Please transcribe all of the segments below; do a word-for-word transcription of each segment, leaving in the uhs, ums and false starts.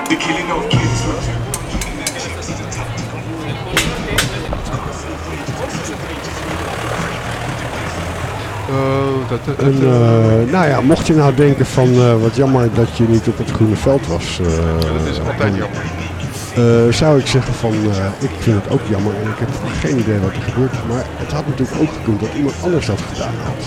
Uh, dat, dat, dat, en, uh, nou ja, mocht je nou denken van uh, wat jammer dat je niet op het groene veld was. Uh, ja, dat is altijd jammer. Uh, zou ik zeggen van, uh, ik vind het ook jammer en ik heb geen idee wat er gebeurt. Maar het had natuurlijk ook gekund dat iemand anders dat gedaan had.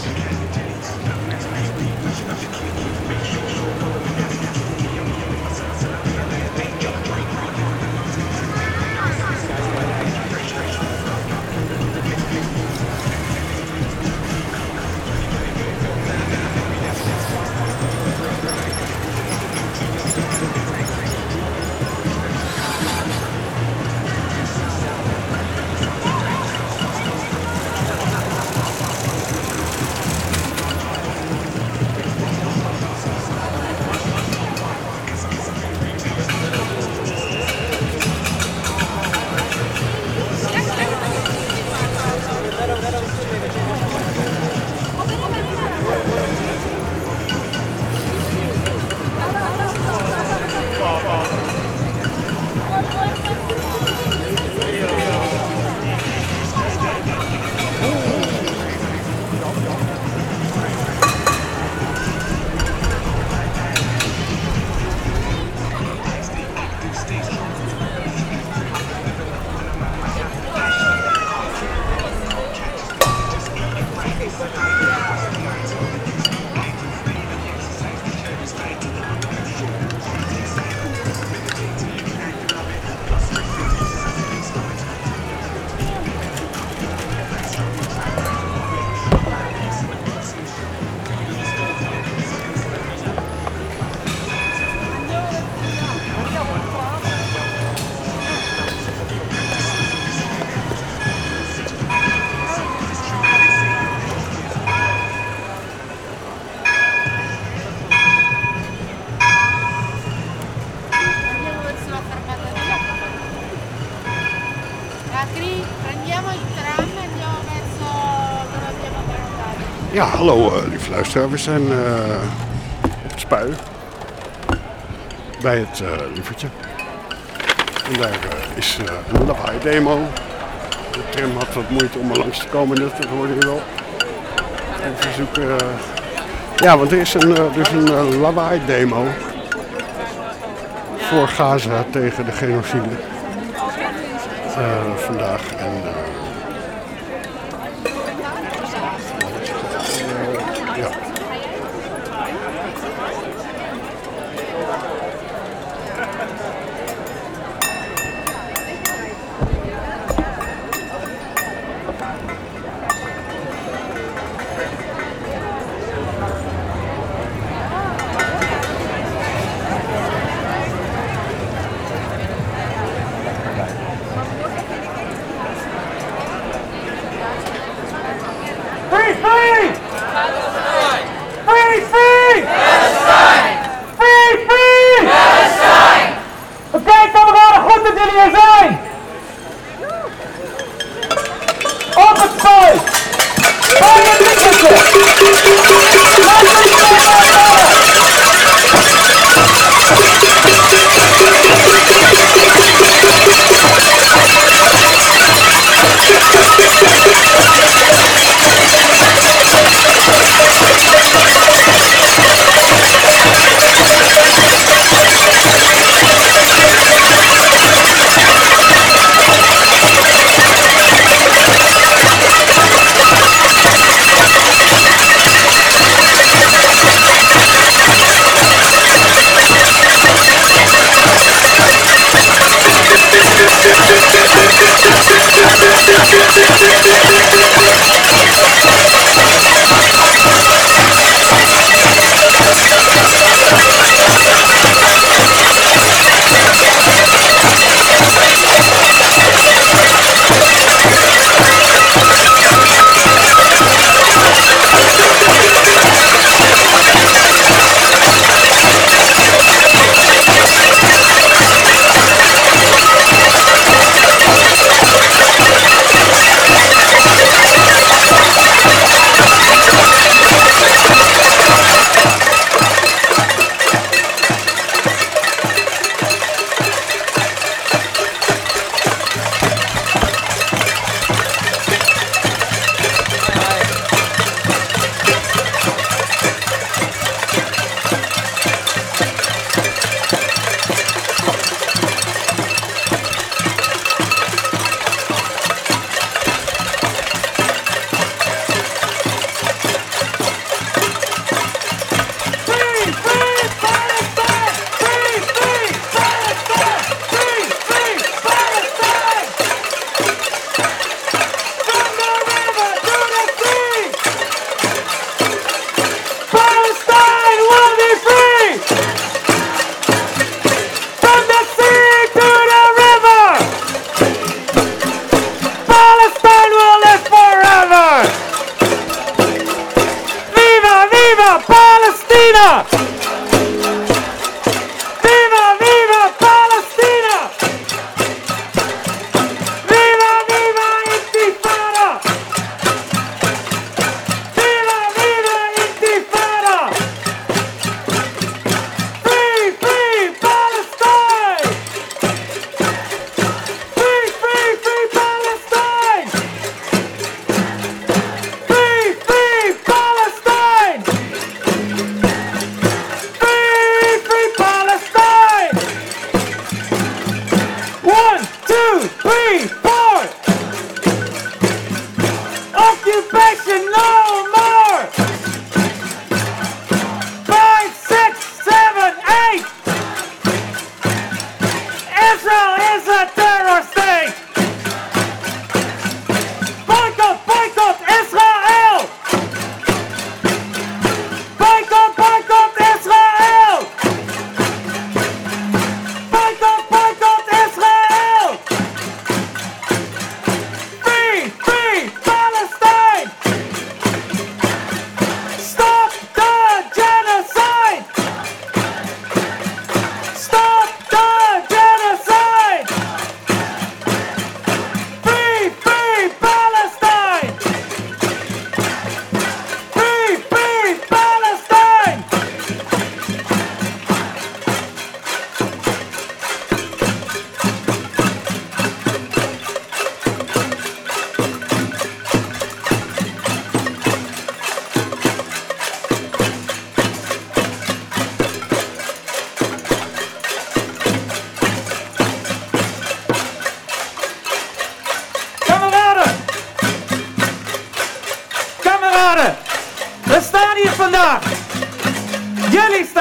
Ja, hallo uh, lieve luisteraar. We zijn uh, op het Spui bij het uh, Lievertje. En daar uh, is uh, een lawaai-demo. De tram had wat moeite om er langs te komen, dat hoorde je wel. Even zoeken. Uh... Ja, want er is een, uh, dus een uh, lawaai-demo voor Gaza tegen de genocide uh, vandaag. En, uh, Ja.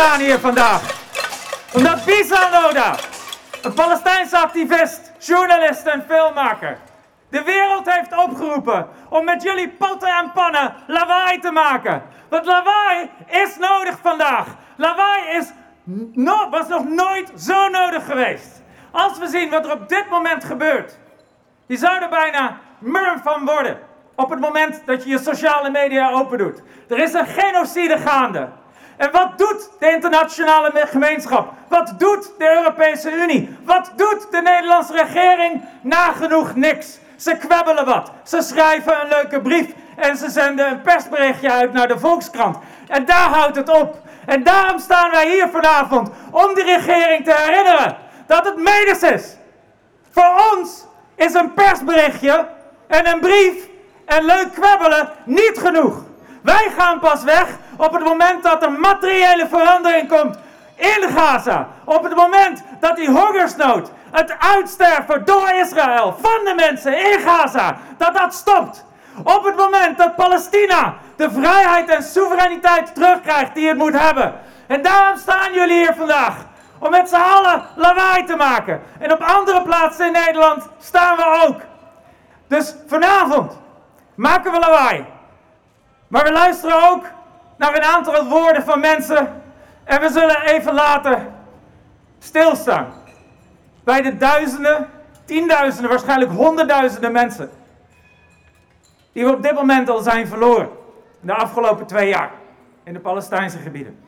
staan hier vandaag? Omdat Bisan Oda, een Palestijnse activist, journalist en filmmaker, de wereld heeft opgeroepen om met jullie potten en pannen lawaai te maken. Want lawaai is nodig vandaag. Lawaai is no- was nog nooit zo nodig geweest. Als we zien wat er op dit moment gebeurt, je zou er bijna murm van worden op het moment dat je je sociale media open doet. Er is een genocide gaande. En wat doet de internationale gemeenschap? Wat doet de Europese Unie? Wat doet de Nederlandse regering? Nagenoeg niks. Ze kwebbelen wat. Ze schrijven een leuke brief en ze zenden een persberichtje uit naar de Volkskrant. En daar houdt het op. En daarom staan wij hier vanavond om die regering te herinneren dat het medisch is. Voor ons is een persberichtje en een brief en leuk kwebbelen niet genoeg. Wij gaan pas weg op het moment dat er materiële verandering komt in Gaza. Op het moment dat die hongersnood, het uitsterven door Israël van de mensen in Gaza, dat dat stopt. Op het moment dat Palestina de vrijheid en soevereiniteit terugkrijgt die het moet hebben. En daarom staan jullie hier vandaag. Om met z'n allen lawaai te maken. En op andere plaatsen in Nederland staan we ook. Dus vanavond maken we lawaai. Maar we luisteren ook naar een aantal woorden van mensen. En we zullen even later stilstaan. Bij de duizenden, tienduizenden, waarschijnlijk honderdduizenden mensen. Die we op dit moment al zijn verloren. In de afgelopen twee jaar. In de Palestijnse gebieden.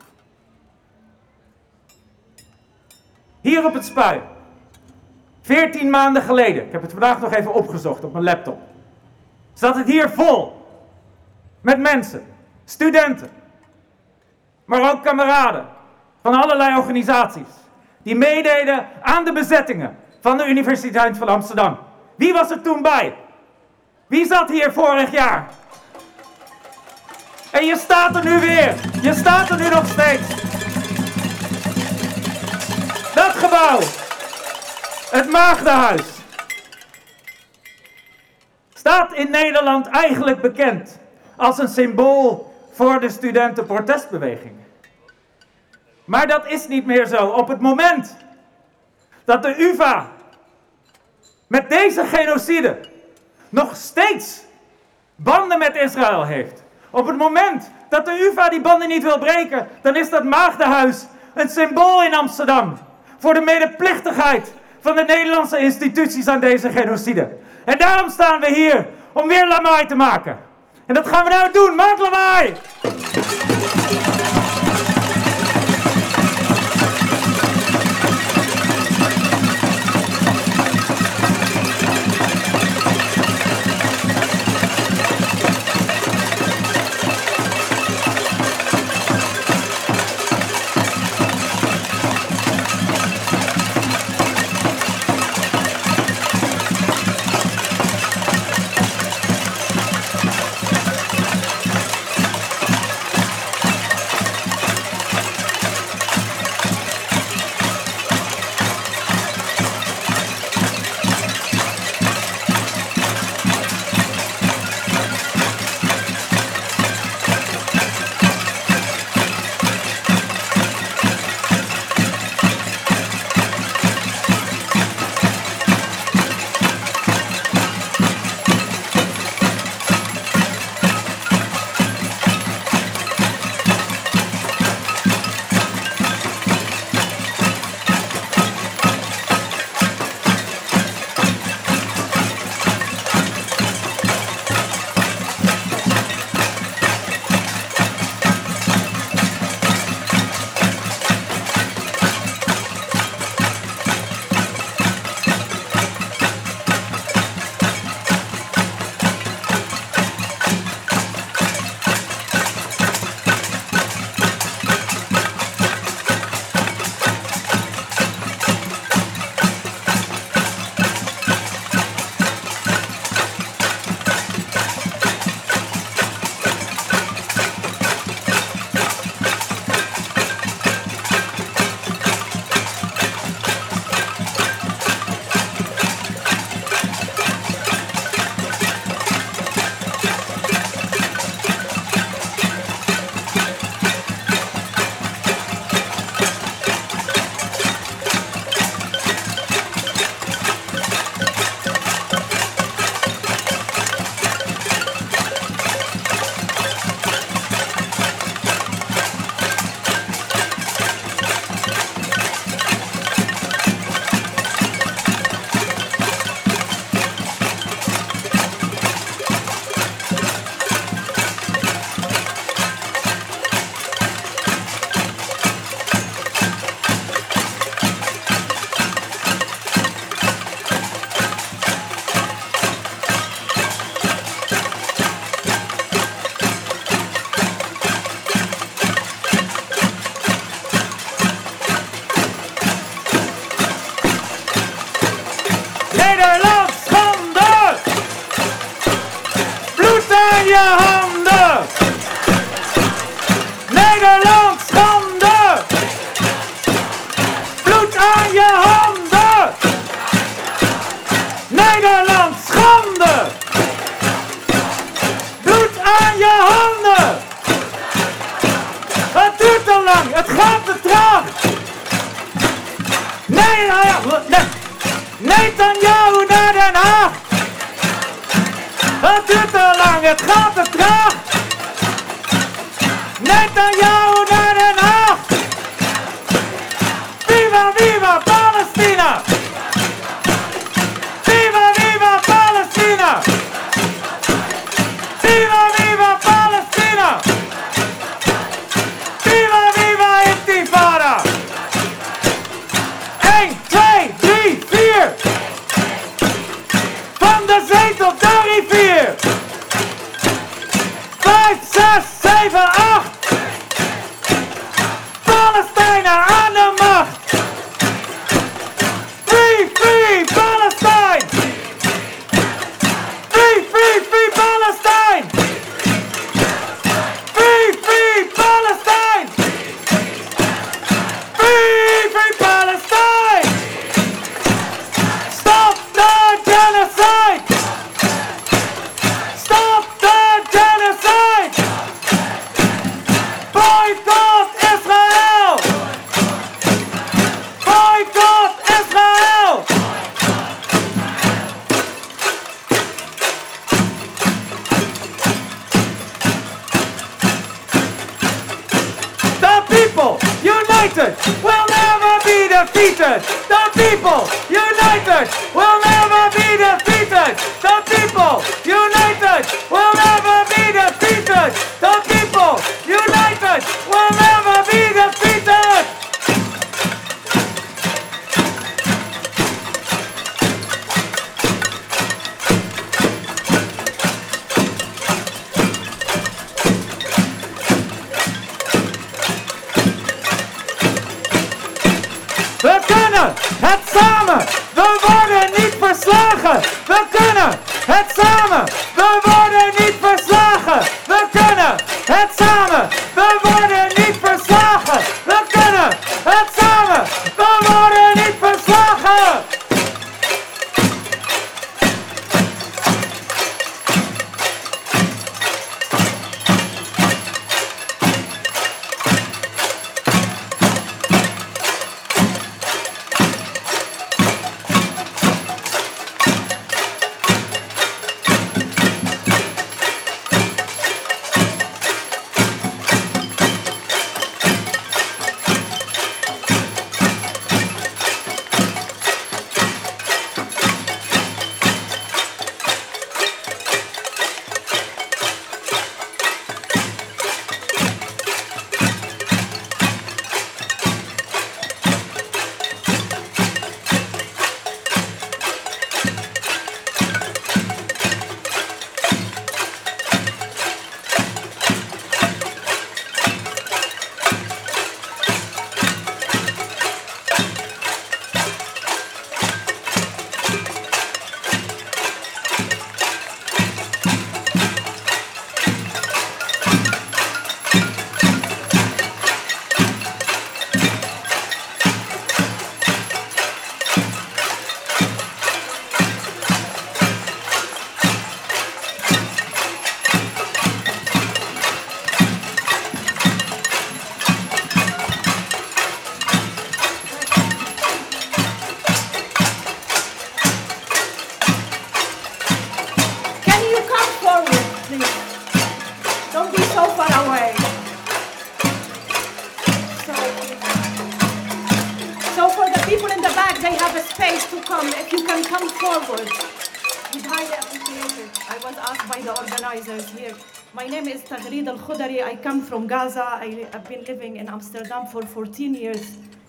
Hier op het Spui. veertien maanden geleden. Ik heb het vandaag nog even opgezocht op mijn laptop. Zat het hier vol. Met mensen. Studenten. Maar ook kameraden. Van allerlei organisaties. Die meededen aan de bezettingen van de Universiteit van Amsterdam. Wie was er toen bij? Wie zat hier vorig jaar? En je staat er nu weer. Je staat er nu nog steeds. Dat gebouw. Het Maagdenhuis. Staat in Nederland eigenlijk bekend als een symbool voor de studentenprotestbeweging. Maar dat is niet meer zo. Op het moment dat de U vA met deze genocide nog steeds banden met Israël heeft. Op het moment dat de U vA die banden niet wil breken, dan is dat Maagdenhuis een symbool in Amsterdam. Voor de medeplichtigheid van de Nederlandse instituties aan deze genocide. En daarom staan we hier om weer lawaai te maken. En dat gaan we nou doen. Maak lawaai! Bloed aan je handen! Nederland, schande! Bloed aan je handen! Het duurt te lang, het gaat te traag! Nee, nee, Netanyahu naar Den Haag! Het duurt te lang, het gaat te traag! Netanyahu naar Den Haag! Viva, viva Palestina! Viva, viva Palestina! Viva, viva Palestina! Viva, viva Intifada! één, twee, drie, vier! Van de zee tot de rivier! vijf, zes, zeven, acht! Palestijnen aan de macht! Free, free Palestine! Free, free, free Palestine! Free, free Palestine! Free, free Palestine! Stop the genocide! Stop the genocide! Boycott Israel! Boycott Israel! The people united will never be defeated. The people united will never be defeated. The people united will never be defeated. The people united will never be defeated. We kunnen het samen, we worden niet verslagen. We kunnen het samen, we worden niet verslagen. We kunnen het samen, we worden niet verslagen. We kunnen het samen, we worden niet verslagen. space to come, if you can come forward. We'd highly appreciate it. I was asked by the organizers here. My name is Taghreed Al-Khudari. I come from Gaza. I, I've been living in Amsterdam for fourteen years.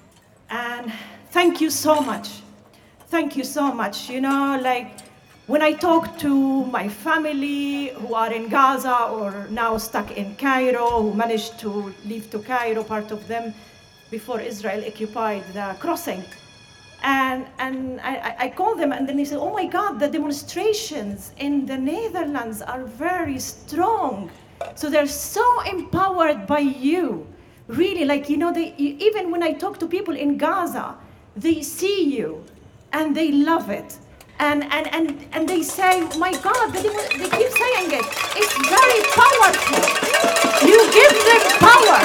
And thank you so much. Thank you so much. You know, like, when I talk to my family who are in Gaza or now stuck in Cairo, who managed to leave to Cairo, part of them, before Israel occupied the crossing. And, and I, I call them and then they say, oh my God, the demonstrations in the Netherlands are very strong. So they're so empowered by you. Really, like, you know, they, even when I talk to people in Gaza, they see you and they love it. And, and, and, and they say, my God, they, they keep saying it. It's very powerful. You give them power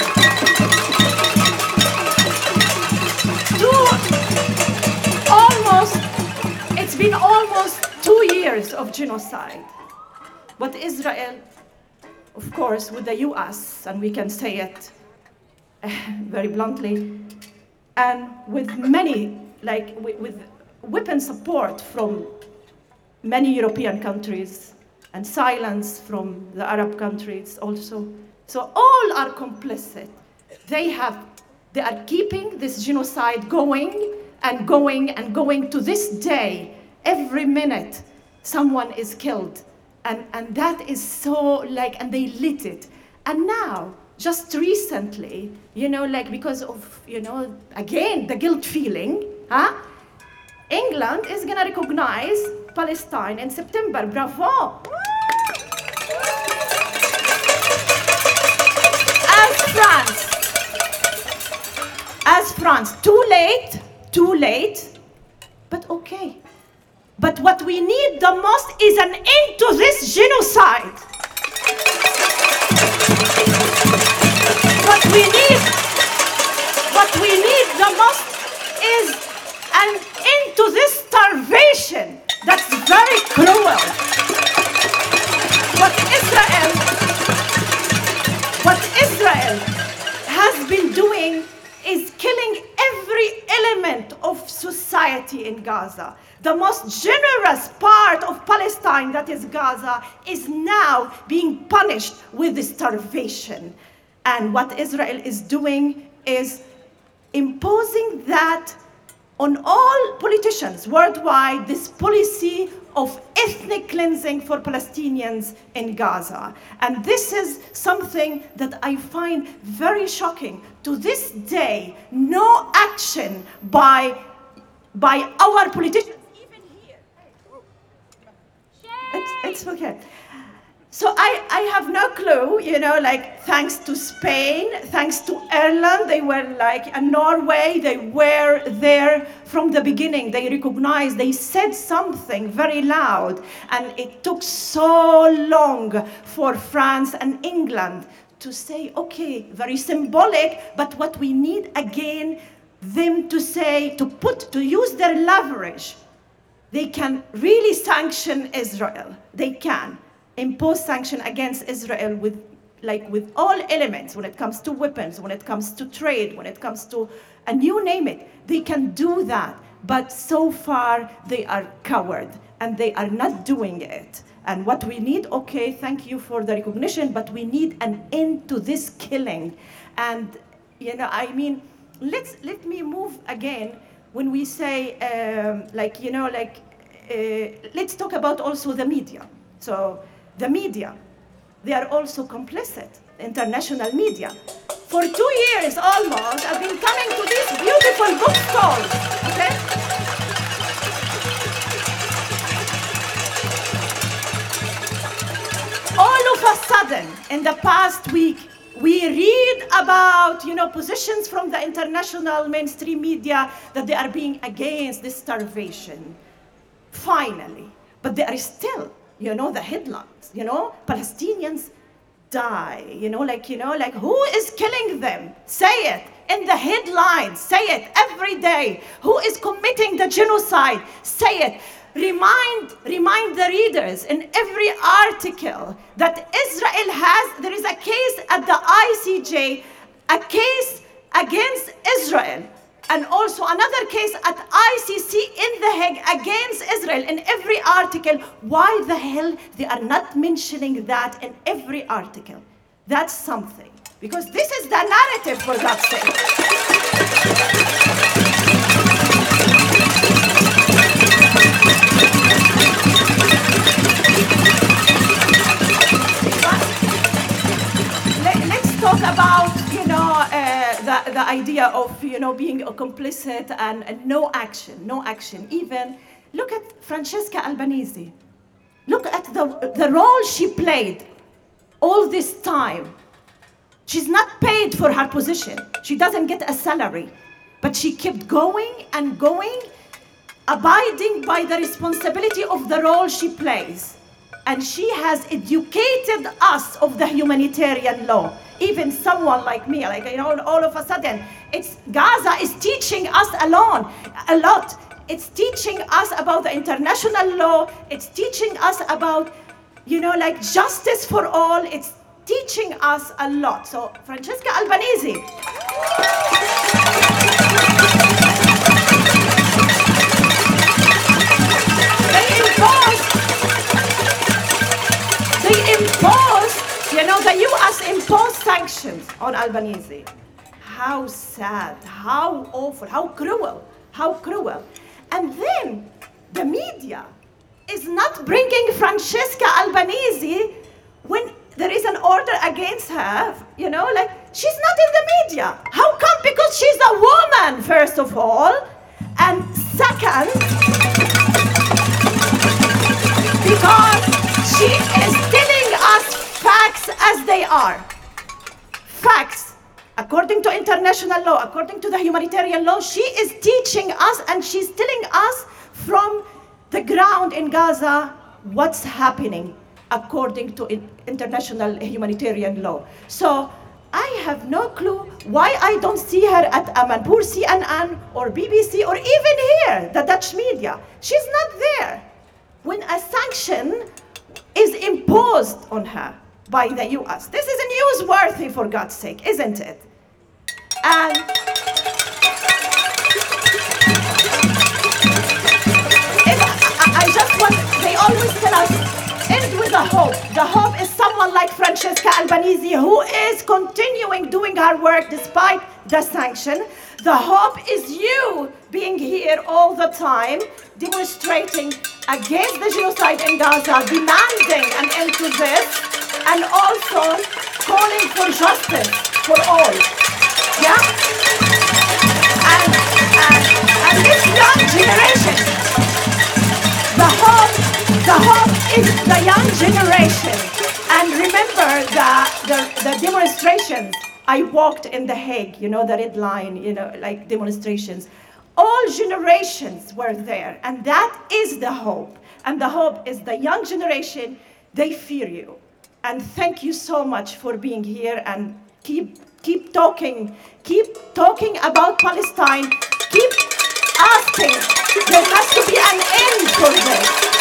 to almost, it's been almost two years of genocide. But Israel, of course, with the U S, and we can say it very bluntly, and with many, like with, with weapon support from many European countries and silence from the Arab countries also. So all are complicit. They have, they are keeping this genocide going and going and going to this day. Every minute, someone is killed. And, and that is so like, and they lit it. And now, just recently, you know, like because of, you know, again, the guilt feeling, huh? England is gonna recognize Palestine in September. Bravo! As France, as France, too late, too late, but okay. But what we need the most is an end to this genocide. What we need, what we need the most is an end to this starvation that's very cruel. What Israel, what Israel has been doing is killing every element of society in Gaza. The most generous part of Palestine, that is Gaza, is now being punished with starvation. And what Israel is doing is imposing that on all politicians worldwide, this policy of ethnic cleansing for Palestinians in Gaza. And this is something that I find very shocking. To this day, no action by, by our politicians, even here. It's, it's okay. So I, I have no clue, you know, like thanks to Spain, thanks to Ireland, they were like, and Norway, they were there from the beginning. They recognized, they said something very loud, and it took so long for France and England to say, okay, very symbolic, but what we need again, them to say, to put, to use their leverage. They can really sanction Israel, they can. Impose sanction against Israel with, like, with all elements, when it comes to weapons, when it comes to trade, when it comes to, and you name it, they can do that. But so far, they are coward, and they are not doing it. And what we need, okay, thank you for the recognition, but we need an end to this killing. And, you know, I mean, let's, let me move again when we say, um, like, you know, like, uh, let's talk about also the media. So, the media, they are also complicit, international media. For two years almost, I've been coming to these beautiful bookstores, okay? All of a sudden, in the past week, we read about, you know, positions from the international mainstream media that they are being against this starvation. Finally, but they are still, you know, the headlines, you know, Palestinians die, you know, like, you know, like who is killing them? Say it in the headlines, say it every day. Who is committing the genocide? Say it. Remind, remind the readers in every article that Israel has, there is a case at the I C J, a case against Israel. And also another case at I C C in The Hague against Israel in every article. Why the hell they are not mentioning that in every article? That's something. Because this is the narrative, for God's sake. Let, let's talk about, you know, uh, the, the idea of, you know, being a complicit and, and no action, no action. Even, look at Francesca Albanese. Look at the, the role she played all this time. She's not paid for her position. She doesn't get a salary. but she kept going and going, abiding by the responsibility of the role she plays. And she has educated us of the humanitarian law. Even someone like me, like, you know, all of a sudden, it's Gaza is teaching us alone, a lot. It's teaching us about the international law. It's teaching us about, you know, like justice for all. It's teaching us a lot. So, Francesca Albanese. They imposed, they imposed, you know, the U S imposed sanctions on Albanese. How sad, how awful, how cruel, how cruel. And then the media is not bringing Francesca Albanese when there is an order against her, you know, like, she's not in the media. How come? Because she's a woman, first of all. And second, because she is telling us facts as they are. Facts. According to international law, according to the humanitarian law, she is teaching us and she's telling us from the ground in Gaza what's happening according to international humanitarian law. So I have no clue why I don't see her at Amanpour C N N or B B C or even here, the Dutch media. She's not there when a sanction is imposed on her by the U S. This is newsworthy, for God's sake, isn't it? And if I, I just want, they always tell us, end with a hope. The hope is someone like Francesca Albanese who is continuing doing her work despite the sanction. The hope is you being here all the time, demonstrating against the genocide in Gaza, demanding an end to this, and also calling for justice for all. Yeah? And, and, and this young generation, the hope, the hope is the young generation. And remember the, the, the demonstrations. I walked in The Hague, you know, the red line, you know, like demonstrations. All generations were there, and that is the hope. And the hope is the young generation, they fear you. And thank you so much for being here, and keep keep talking, keep talking about Palestine, keep asking. There has to be an end for this.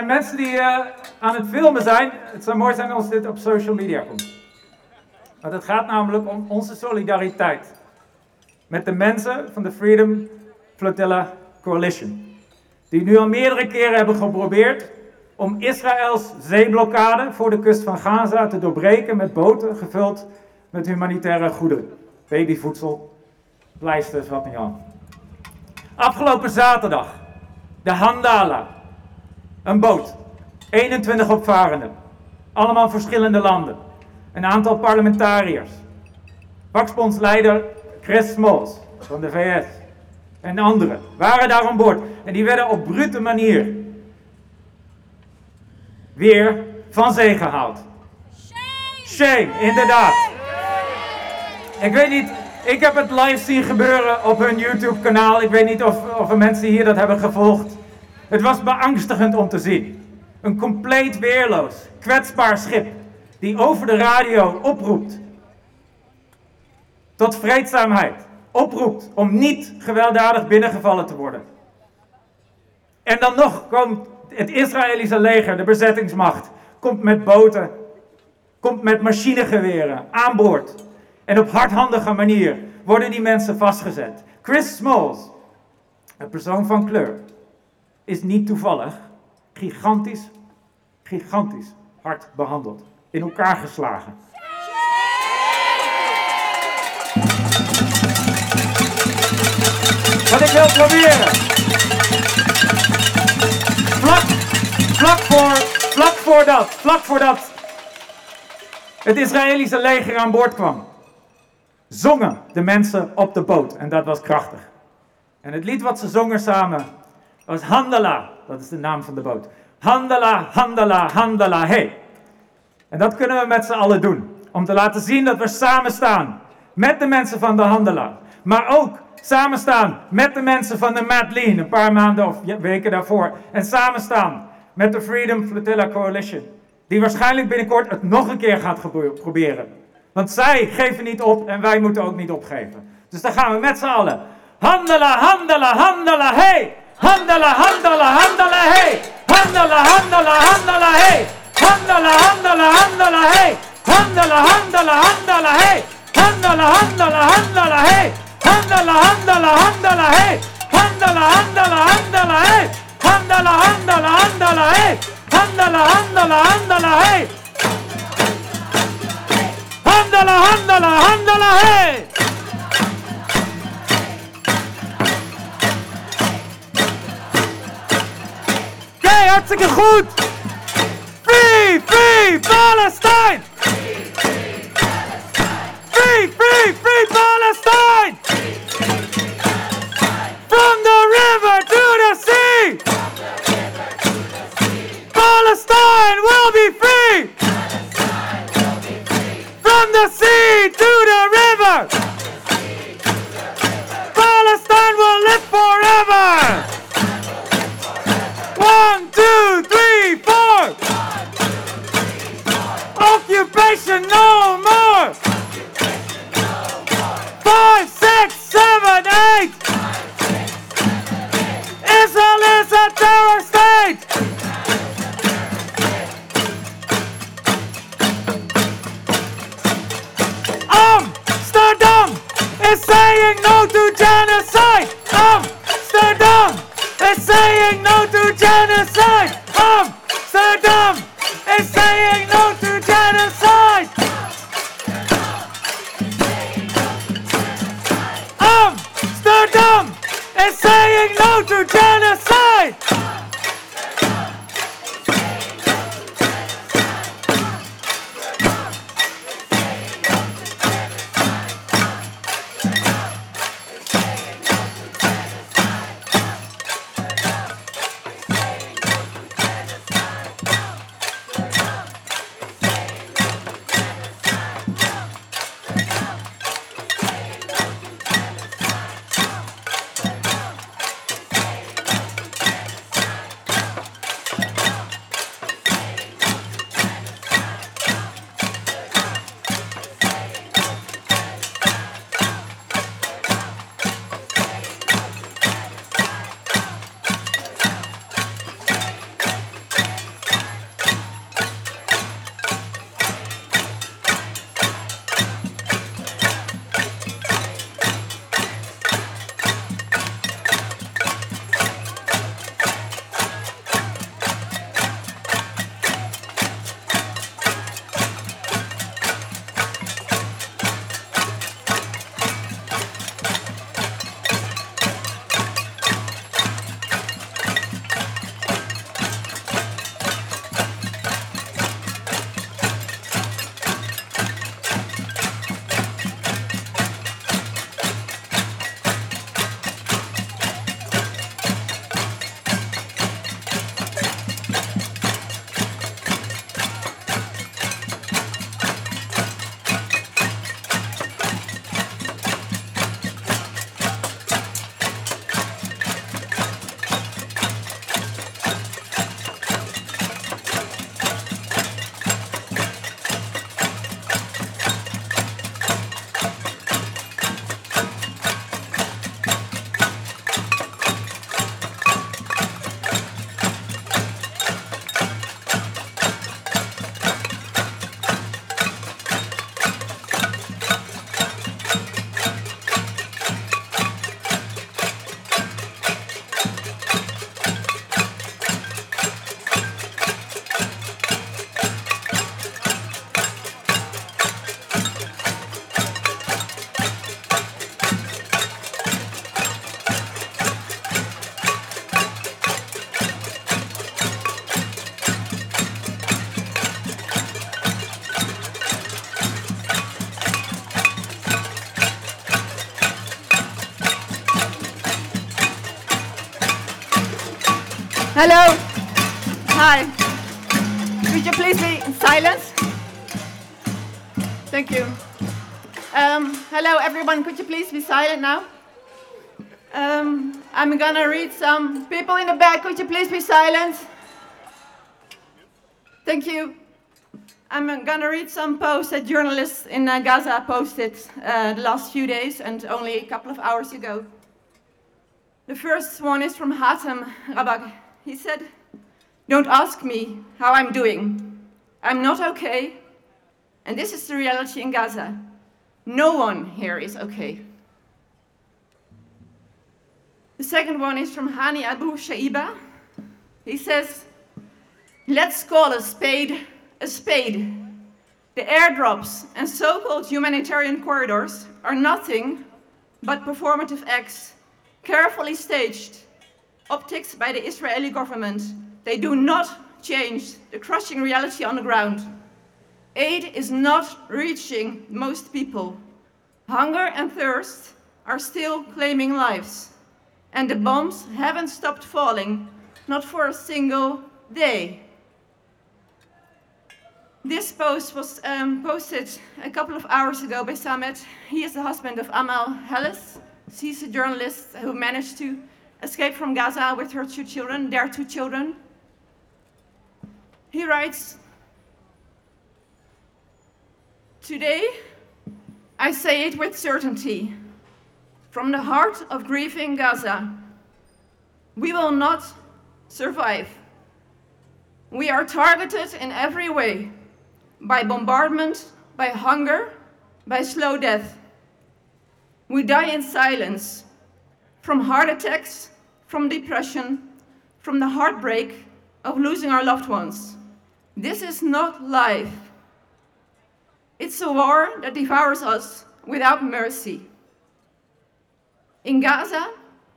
en mensen die uh, aan het filmen zijn, het zou mooi zijn als dit op social media komt. Want het gaat namelijk om onze solidariteit met de mensen van de Freedom Flotilla Coalition. Die nu al meerdere keren hebben geprobeerd om Israëls zeeblokkade voor de kust van Gaza te doorbreken met boten gevuld met humanitaire goederen. Babyvoedsel, pleisters, wat niet al. Afgelopen zaterdag, de Handala, een boot, eenentwintig opvarenden, allemaal verschillende landen, een aantal parlementariërs, vakbondsleider Chris Smalls van de V S en anderen waren daar aan boord en die werden op brute manier weer van zee gehaald. Shame, inderdaad. Ik weet niet, ik heb het live zien gebeuren op hun YouTube kanaal. Ik weet niet of, of er mensen hier dat hebben gevolgd. Het was beangstigend om te zien. Een compleet weerloos, kwetsbaar schip die over de radio oproept tot vreedzaamheid. Oproept om niet gewelddadig binnengevallen te worden. En dan nog komt het Israëlische leger, de bezettingsmacht, komt met boten, komt met machinegeweren aan boord. En op hardhandige manier worden die mensen vastgezet. Chris Smalls, een persoon van kleur, is niet toevallig gigantisch, gigantisch hard behandeld. In elkaar geslagen. Wat ik wil proberen. Vlak, vlak, voor, vlak voordat, vlak voordat het Israëlische leger aan boord kwam, zongen de mensen op de boot. En dat was krachtig. En het lied wat ze zongen samen was Handala. Dat is de naam van de boot. Handala, handala, handala, hey. En dat kunnen we met z'n allen doen. Om te laten zien dat we samen staan met de mensen van de Handala. Maar ook samen staan met de mensen van de Madleen, een paar maanden of weken daarvoor. En samen staan met de Freedom Flotilla Coalition. Die waarschijnlijk binnenkort het nog een keer gaat proberen. Want zij geven niet op en wij moeten ook niet opgeven. Dus dan gaan we met z'n allen. Handala, handala, handala, hey! Handala, handala, handala, hey! Handala, handala, handala, hey! Handala, handala, handala, hey! Handala, handala, handala, hey! Handala, handala, handala, hey! Handala, handala, handala, hey! Handala, handala, handala, hey! Handala, handala, handala, hey! Handala, handala, handala, hey! Handala, handala, handala, hey! Oké, hartstikke goed! Free, free, Palestine! Free, free, free, Palestine! From the river to the sea! Palestine will be free! From the sea to the river! Palestine will live forever! One, two, three, four! Occupation no more! Five, six, seven, eight! Israel is a terror state! Amsterdam is saying no to genocide! Amsterdam is saying no to genocide! Amsterdam is saying no to genocide! Hello. Hi. Could you please be silent? Thank you. Um, hello, everyone. Could you please be silent now? Um, I'm gonna read some people in the back. Could you please be silent? Thank you. I'm gonna read some posts that journalists in uh, Gaza posted uh, the last few days and only a couple of hours ago. The first one is from Hatem Rabag. He said, "Don't ask me how I'm doing. I'm not okay. And this is the reality in Gaza. No one here is okay." The second one is from Hani Abu Shaiba. He says, "Let's call a spade a spade. The airdrops and so-called humanitarian corridors are nothing but performative acts, carefully staged optics by the Israeli government. They do not change the crushing reality on the ground. Aid is not reaching most people. Hunger and thirst are still claiming lives. And the bombs haven't stopped falling, not for a single day." This post was um, posted a couple of hours ago by Samet. He is the husband of Amal Helles. She's a journalist who managed to escape from Gaza with her two children, their two children. He writes, "Today, I say it with certainty, from the heart of grieving Gaza, we will not survive. We are targeted in every way, by bombardment, by hunger, by slow death. We die in silence, from heart attacks, from depression, from the heartbreak of losing our loved ones. This is not life. It's a war that devours us without mercy. In Gaza,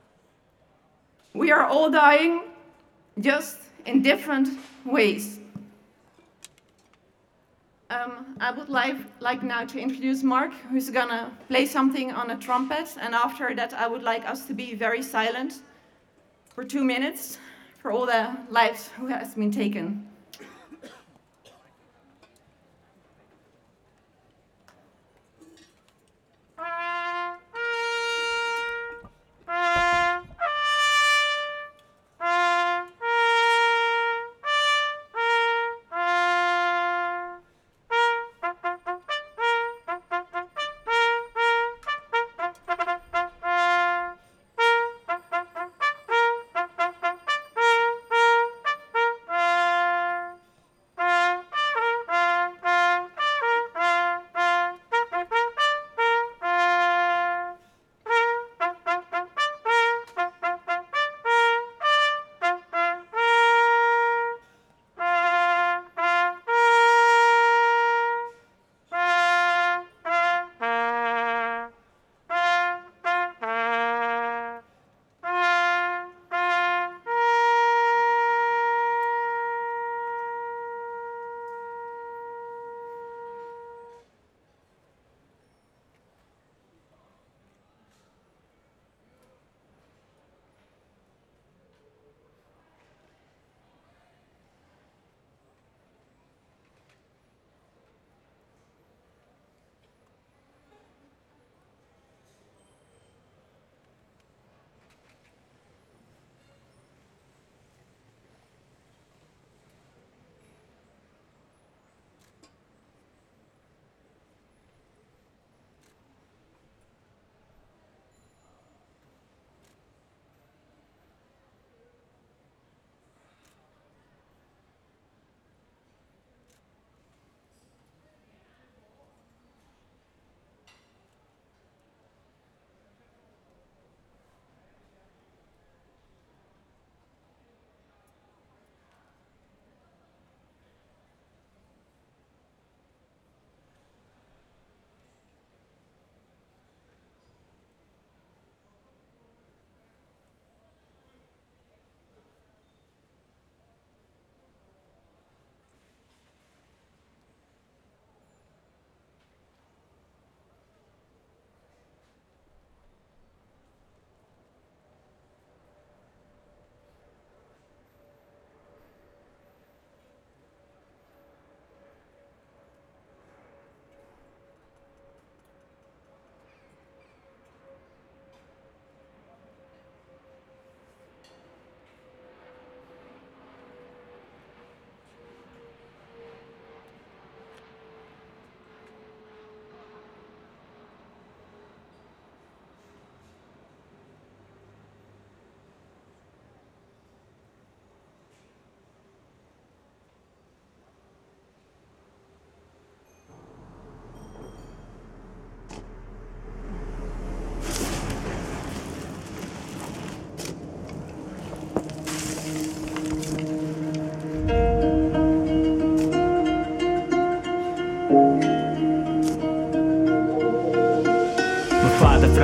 we are all dying, just in different ways." Um, I would like, like now to introduce Mark, who's gonna play something on a trumpet, and after that I would like us to be very silent for two minutes for all the lives who has been taken.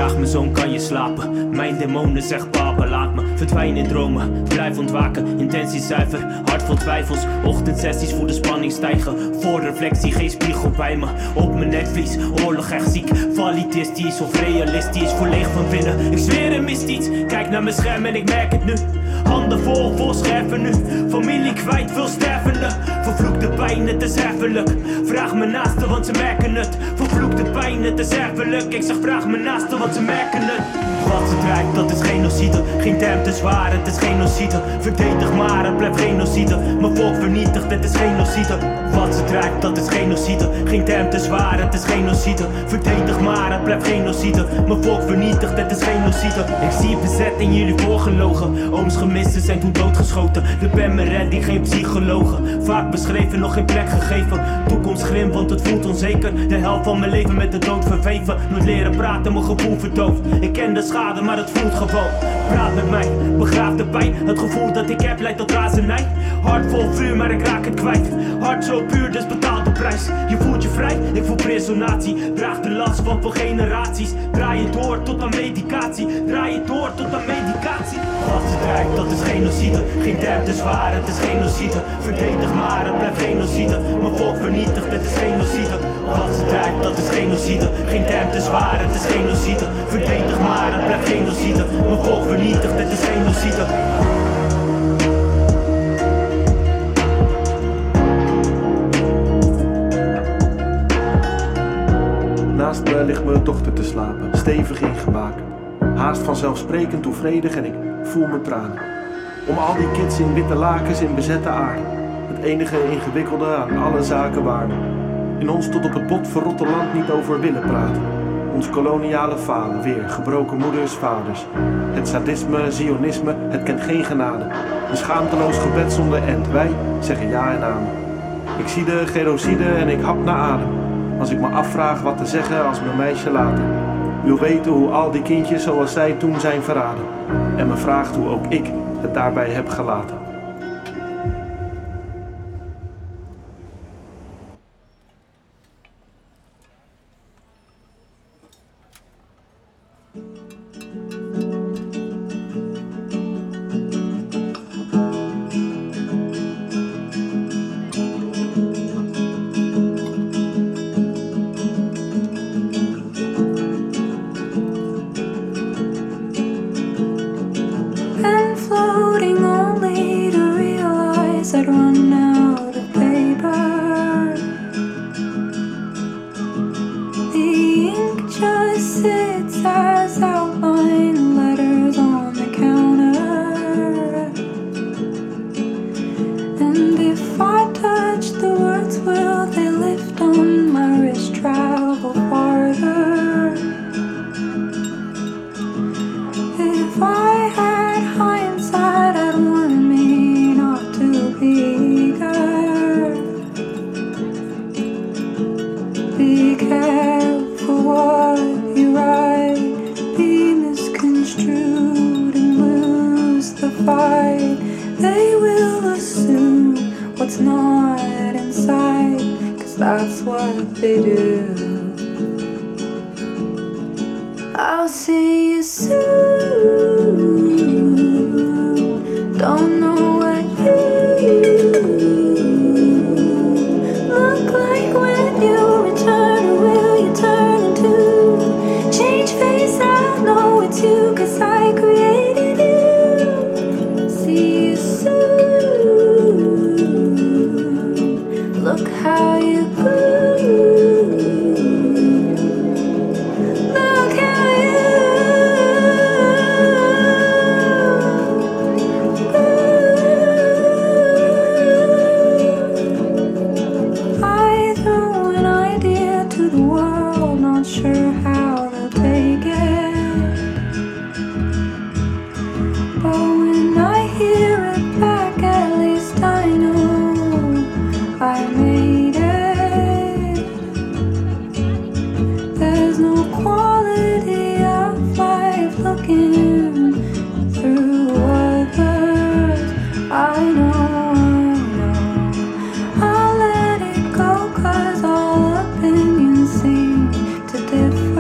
vraag mijn zoon, kan je slapen? Mijn demonen zegt papa, laat me verdwijnen in dromen. Blijf ontwaken, intentie zuiver, hart vol twijfels. Ochtendsessies voel de spanning stijgen. Voor reflectie, geen spiegel bij me. Op mijn netvlies, oorlog echt ziek. Valitistisch of realistisch, volledig van binnen. Ik zweer er mist iets, kijk naar mijn scherm en ik merk het nu. Handen vol, vol scherven nu. Familie kwijt, veel stervende. Vervloekte pijn, het is erfelijk. Vraag mijn naasten, want ze merken het. Vervloekte pijn, het is erfelijk. Ik zeg vraag mijn naasten, want ze merken het. Wat ze drijft, dat is genocide. Geen term te zwaar, het is genocide. Verdedig maar, het blijft genocide. Mijn volk vernietigd, het is genocide. Wat ze drijft, dat is genocide. Geen term te zwaar, het is genocide. Verdedig maar, het blijft genocide. Mijn volk vernietigd, het is genocide. Ik zie bezetting, jullie voorgelogen. Ooms gemissen zijn toen doodgeschoten. De pen me redding, geen psychologen. Vaak beschreven, nog geen plek gegeven. Toekomst grim, want het voelt onzeker. De helft van mijn leven met de dood verweven. Nooit leren praten, mijn gevoel verdoofd. Ik ken de schade, maar het voelt gewoon. Praat met mij, begraaf de pijn. Het gevoel dat ik heb leidt tot razernij. Hart vol vuur, maar ik raak het kwijt. Hart zo puur, dus betaal de prijs. Je voelt je vrij, ik voel presonatie. Draag de last van voor generaties. Draai je door tot aan medicatie. Draai je door tot aan medicatie. Wat ze drijft, dat is genocide. Geen term te zwaar, het is genocide. Verdedig maar, het blijft genocide. Mijn volk vernietigd, het is genocide. Wat ze drijft, dat is genocide. Geen term te zwaar, het is genocide. Verdedig maar, het blijft genocide. Mijn volk vernietigd, het is genocide. Naast me ligt mijn dochter te slapen, stevig ingemaakt. Haast vanzelfsprekend toevredig en ik voel mijn tranen. Om al die kids in witte lakens in bezette aarde. Het enige ingewikkelde aan alle zaken waarde. In ons tot op het bot verrotte land niet over willen praten. Ons koloniale falen, weer gebroken moeders, vaders. Het sadisme, zionisme, het kent geen genade. Een schaamteloos gebed zonder end, wij zeggen ja en amen. Ik zie de genocide en ik hap naar adem. Als ik me afvraag wat te zeggen als mijn meisje later wil weten hoe al die kindjes zoals zij toen zijn verraden. En me vraagt hoe ook ik het daarbij heb gelaten. I'd run out of paper. The ink just sits as outline letters on the counter. And if I touch the words, will they lift on my wrist, travel farther? If I had hindsight, I'd warn me not to be eager. Be careful what you write, be misconstrued and lose the fight. They will assume what's not inside, 'cause that's what they do. I'll see you soon. Don't know what you look like when you return, or will you turn into change face? I know it's you, 'cause I created you. See you soon. Look how you grew. Look how you I throw an idea to the world, not sure how they'll take it. But when I hear it back, at least I know I made it. There's no quality of life looking through others. I know, I know. I'll let it go, 'cause all opinions seem to differ.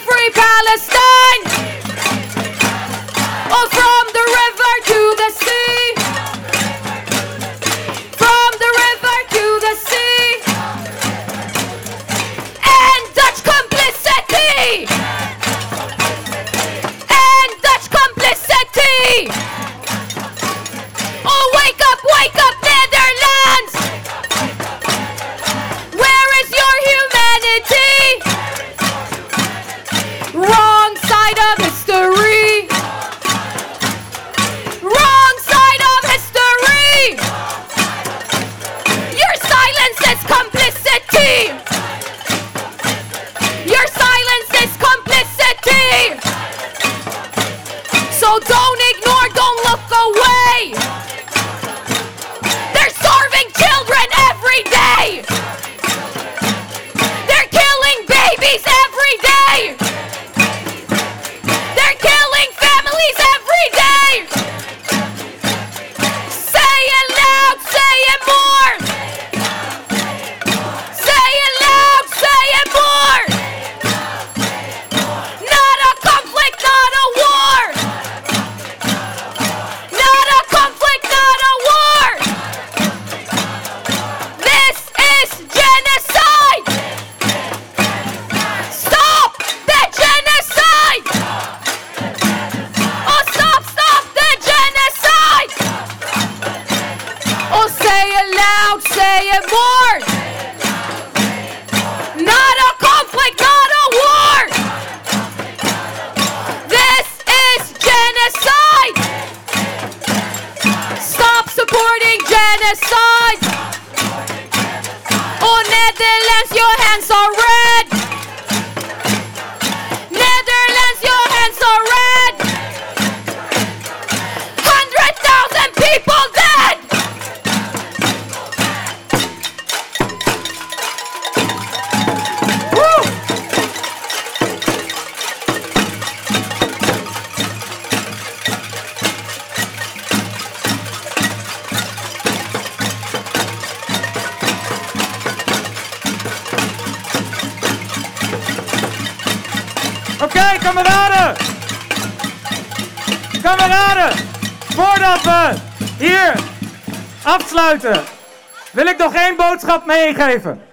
free Palestine. Oh, from the river to the sea. From the river to the sea. And Dutch complicity. And Dutch complicity. Oh, wake up, wake up, Netherlands. Where is your humanity? Wrong side of history. Wrong side of history. Your silence is complicity. Your silence is complicity. So don't ignore, don't look away. They're starving children every day. They're killing babies every day. They're killing families every day. Say it loud, say it more. Say it loud, say it more. Not a conflict, not a war. Not a conflict, not a war. This is genocide. Stop the genocide. Oh, stop, stop the genocide. Oh, say it loud, say it more. Not a conflict, not a war. This is genocide. Stop supporting genocide. Oh, Netherlands, your hands are red. Netherlands, your hands are red. Hundred thousand people dead. Woo! Oké, kameraden! Kameraden! Voordat we hier afsluiten, wil ik nog één boodschap meegeven.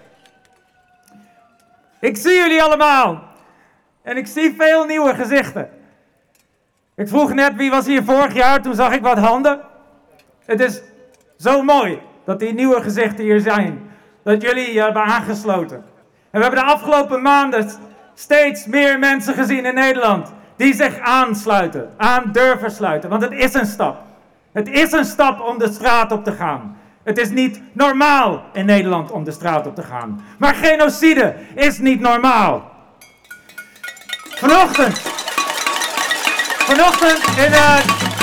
Ik zie jullie allemaal. En ik zie veel nieuwe gezichten. Ik vroeg net wie was hier vorig jaar, toen zag ik wat handen. Het is zo mooi dat die nieuwe gezichten hier zijn. Dat jullie je hebben aangesloten. En we hebben de afgelopen maanden steeds meer mensen gezien in Nederland die zich aansluiten, aan durven sluiten. Want het is een stap. Het is een stap om de straat op te gaan. Het is niet normaal in Nederland om de straat op te gaan. Maar genocide is niet normaal. Vanochtend, vanochtend in de,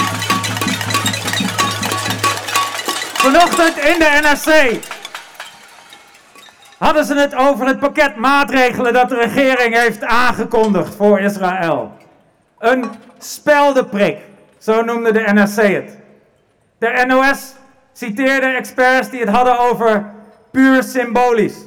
vanochtend in de N R C hadden ze het over het pakket maatregelen dat de regering heeft aangekondigd voor Israël. Een speldeprik, zo noemde de N R C het. De N O S citeerde experts die het hadden over puur symbolisch.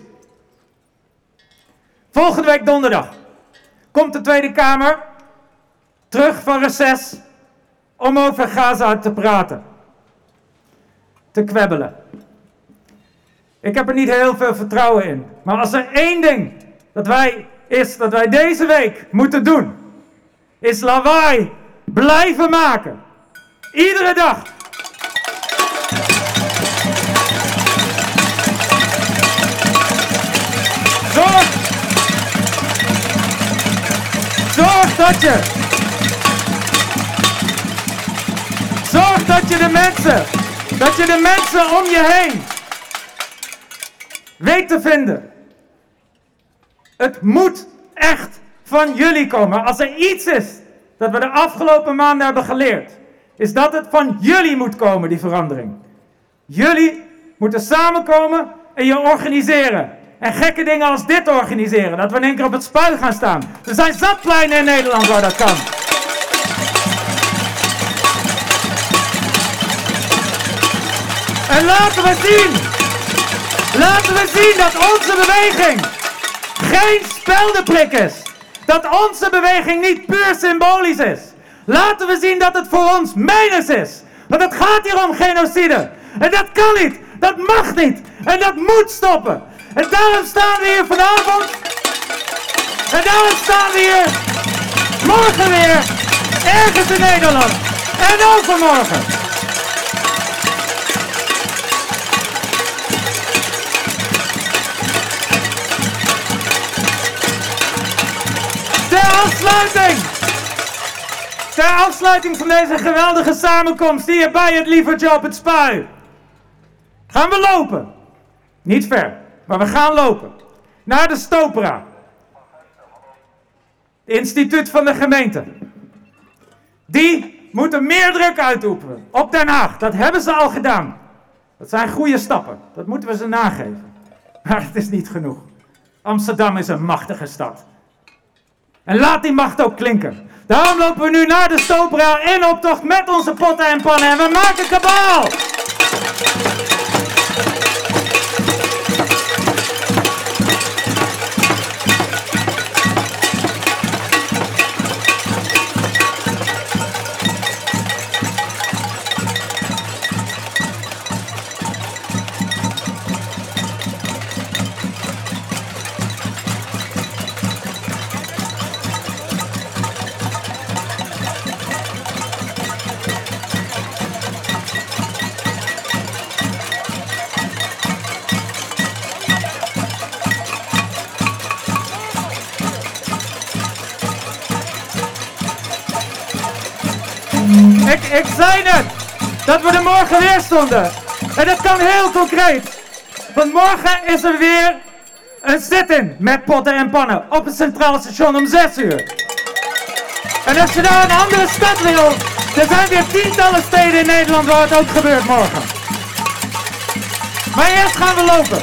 Volgende week donderdag komt de Tweede Kamer terug van reces om over Gaza te praten. Te kwebbelen. Ik heb er niet heel veel vertrouwen in. Maar als er één ding dat wij, is dat wij deze week moeten doen, is lawaai blijven maken. Iedere dag. Zorg, zorg dat je, zorg dat je de mensen, dat je de mensen om je heen weet te vinden. Het moet echt van jullie komen. Als er iets is dat we de afgelopen maanden hebben geleerd, is dat het van jullie moet komen, die verandering. Jullie moeten samenkomen en je organiseren. En gekke dingen als dit organiseren. Dat we in één keer op het Spui gaan staan. Er zijn zatpleinen in Nederland waar dat kan. En laten we zien. Laten we zien dat onze beweging geen speldeprik is. Dat onze beweging niet puur symbolisch is. Laten we zien dat het voor ons menens is. Want het gaat hier om genocide. En dat kan niet. Dat mag niet. En dat moet stoppen. En daarom staan we hier vanavond. En daarom staan we hier morgen weer. Ergens in Nederland. En overmorgen. Ter afsluiting. Ter afsluiting van deze geweldige samenkomst hier bij het Lievertje op het Spui. Gaan we lopen. Niet ver, maar we gaan lopen. Naar de Stopera. Het instituut van de gemeente. Die moeten meer druk uitoefenen op Den Haag. Dat hebben ze al gedaan. Dat zijn goede stappen. Dat moeten we ze nageven. Maar het is niet genoeg. Amsterdam is een machtige stad. En laat die macht ook klinken. Daarom lopen we nu naar de Stopera in optocht met onze potten en pannen. En we maken kabaal! Ik, ik zei net dat we er morgen weer stonden. En dat kan heel concreet. Want morgen is er weer een zit-in met potten en pannen op het Centraal Station om zes uur. En als je naar een andere stad wil, er zijn weer tientallen steden in Nederland waar het ook gebeurt morgen. Maar eerst gaan we lopen.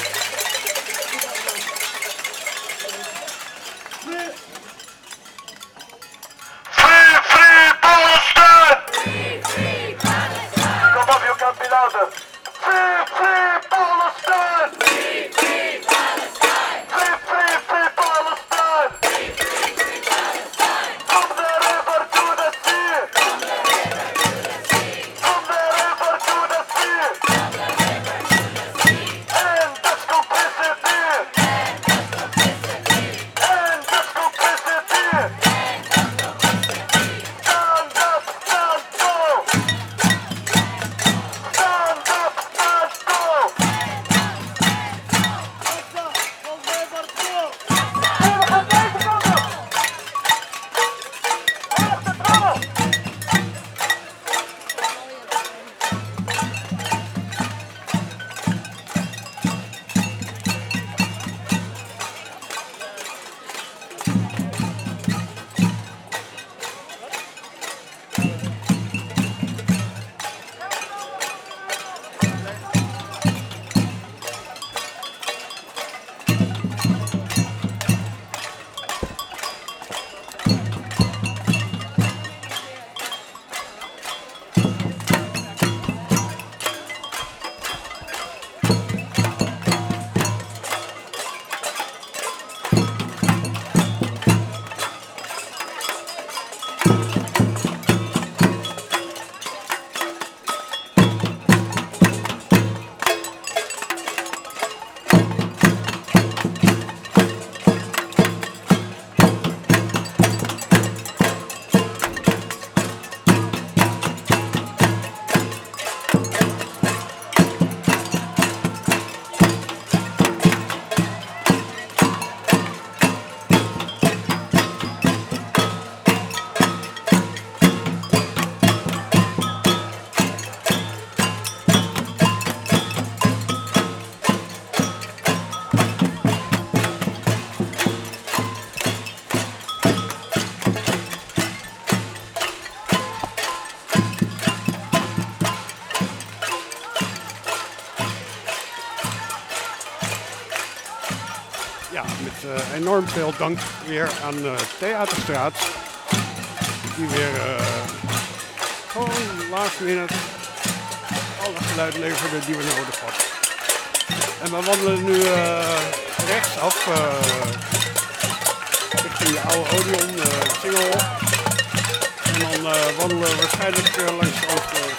Ja, met uh, enorm veel dank weer aan uh, Theaterstraat. Die weer uh, gewoon last minute alle geluid leverde die we nodig hadden. En we wandelen nu uh, rechtsaf uh, richting die oude Odeon uh, single op. En dan uh, wandelen we waarschijnlijk uh, langs de Oosterhoofd.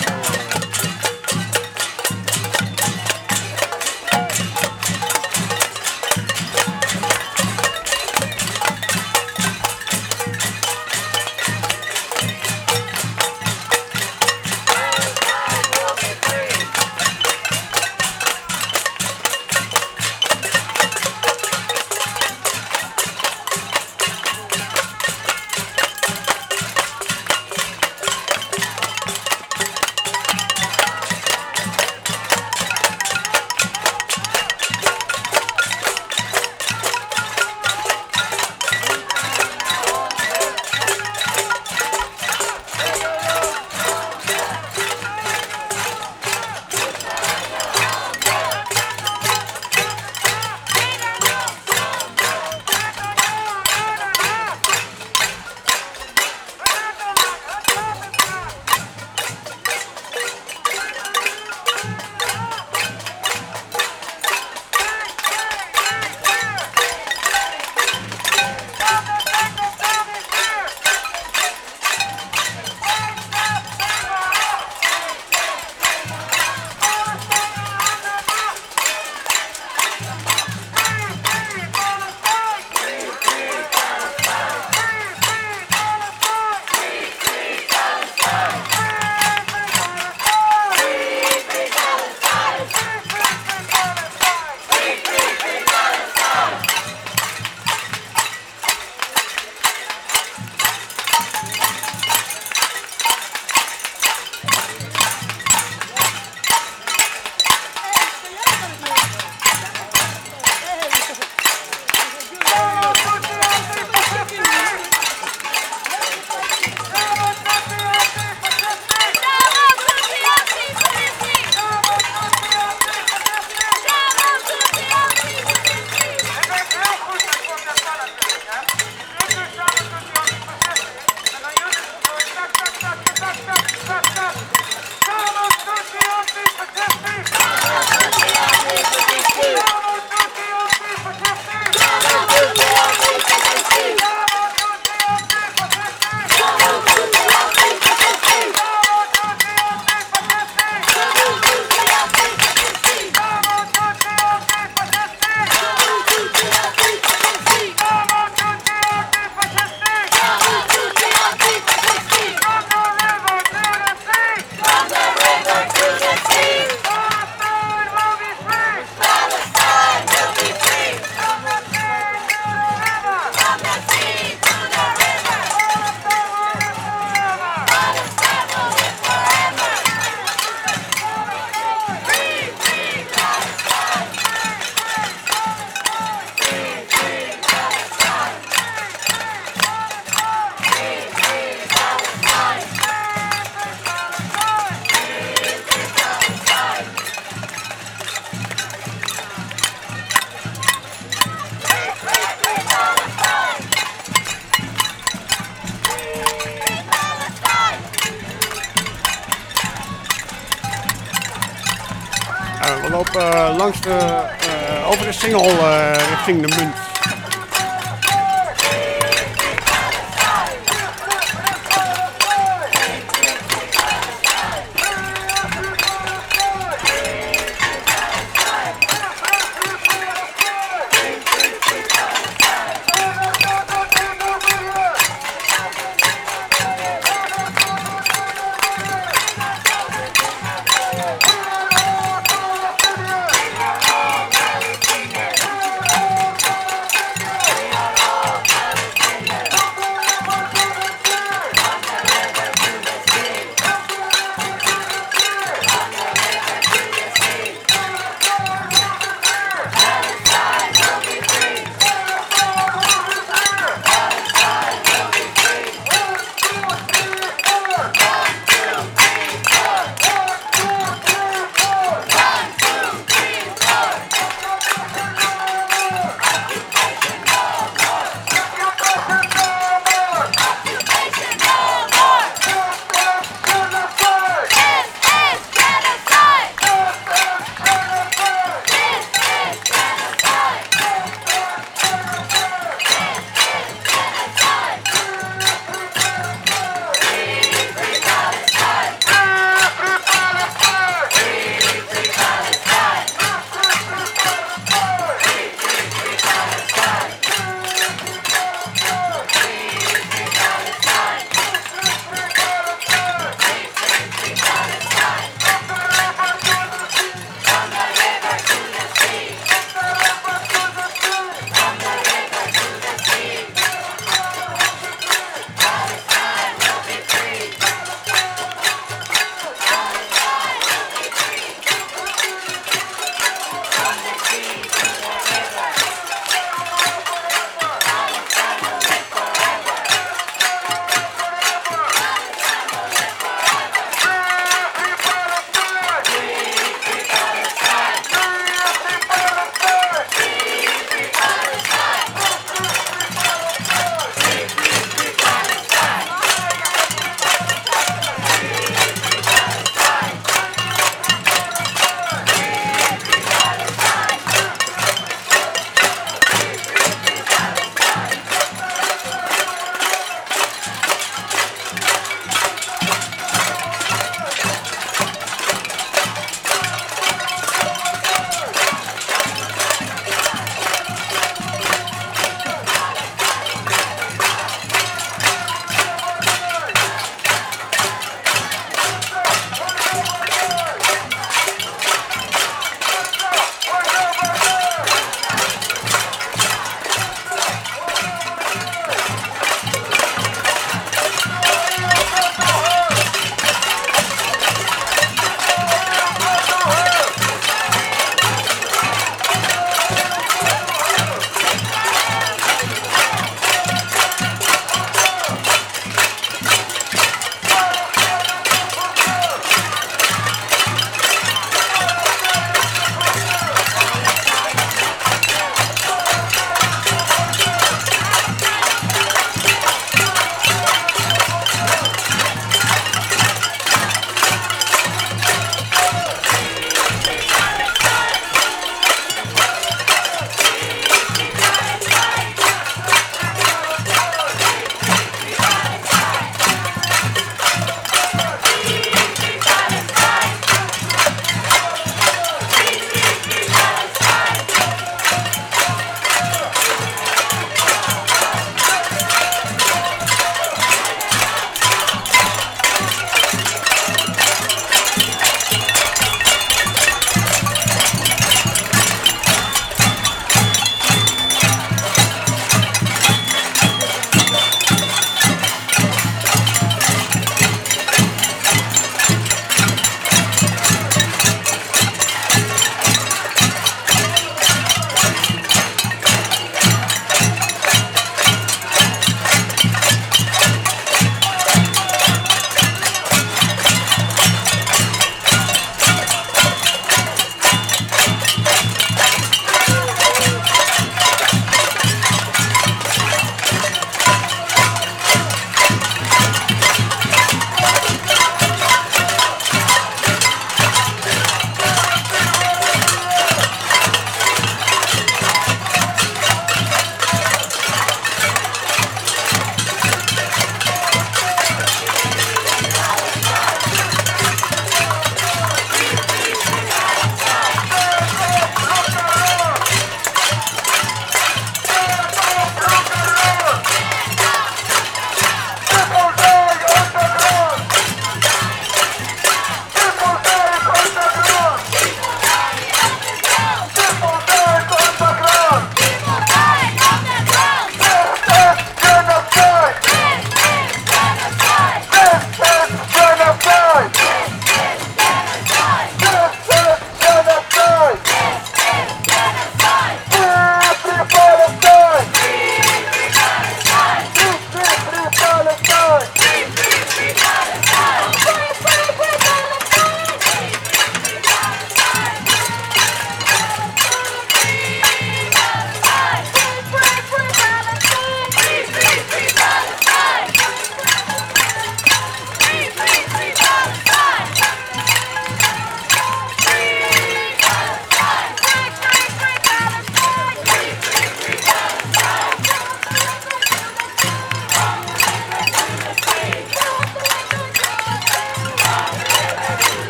We lopen uh, langs de, uh, over de Singel uh, richting de Munt.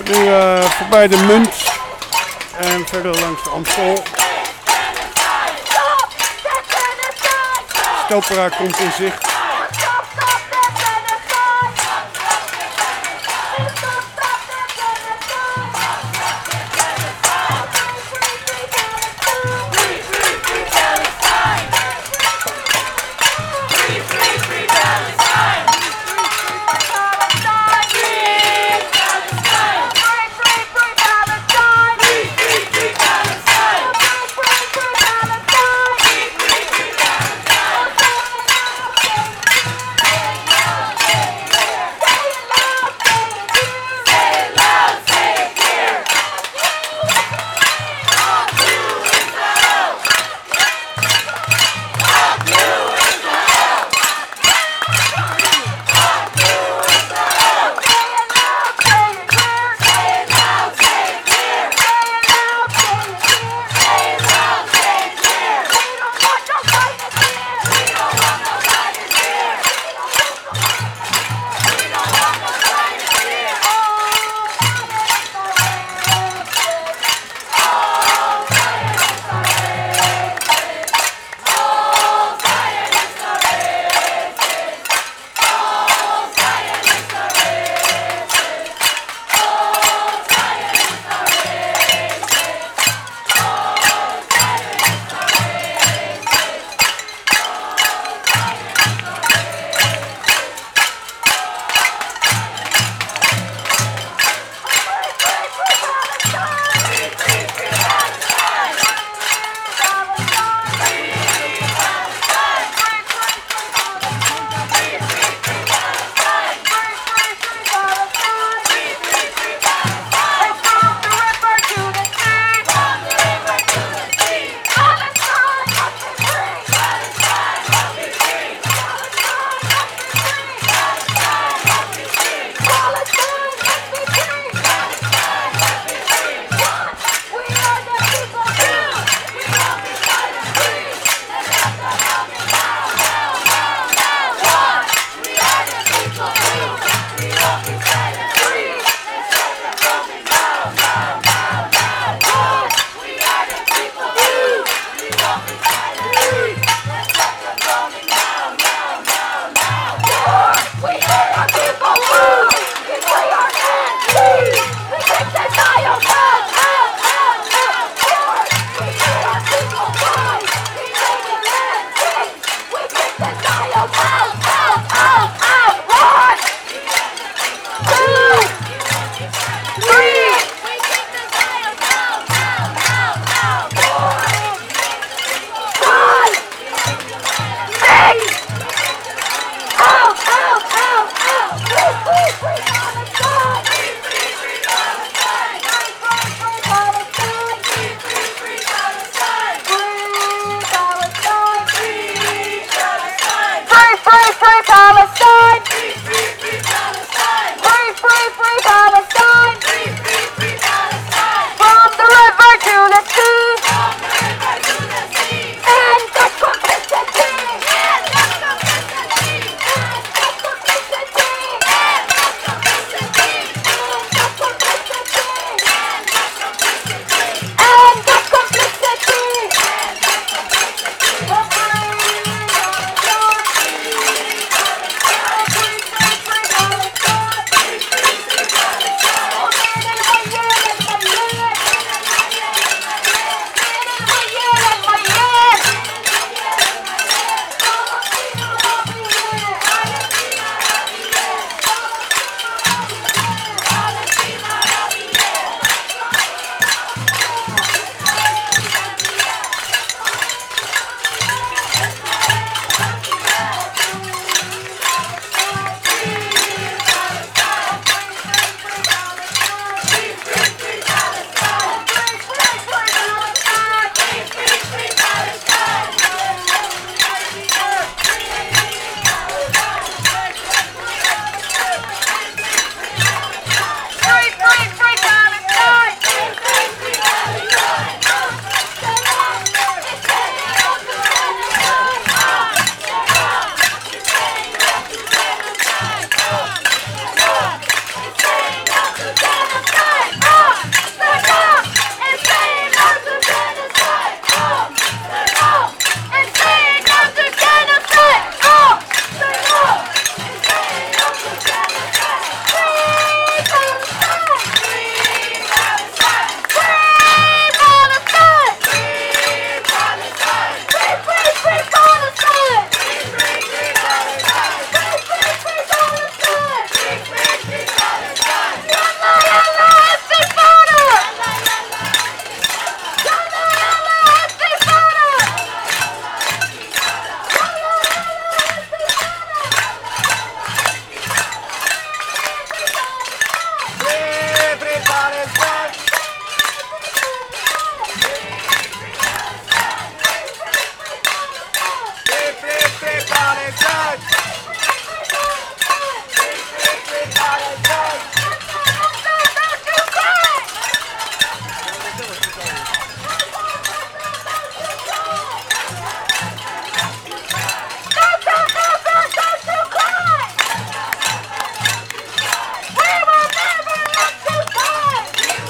Nu uh, voorbij de Munt en verder langs de Amstel. Stopera komt in zicht. We will never let you die!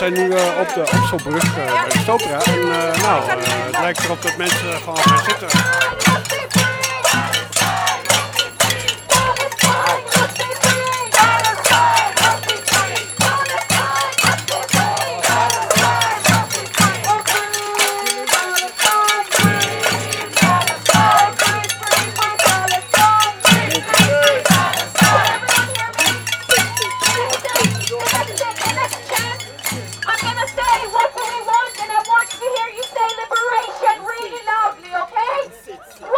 zijn nu uh, op de Amstelbrug uh, bij de Stopera. En uh, nou, uh, het lijkt erop dat mensen gewoon gaan zitten. What do we want? And I want to hear you say liberation really loudly, okay?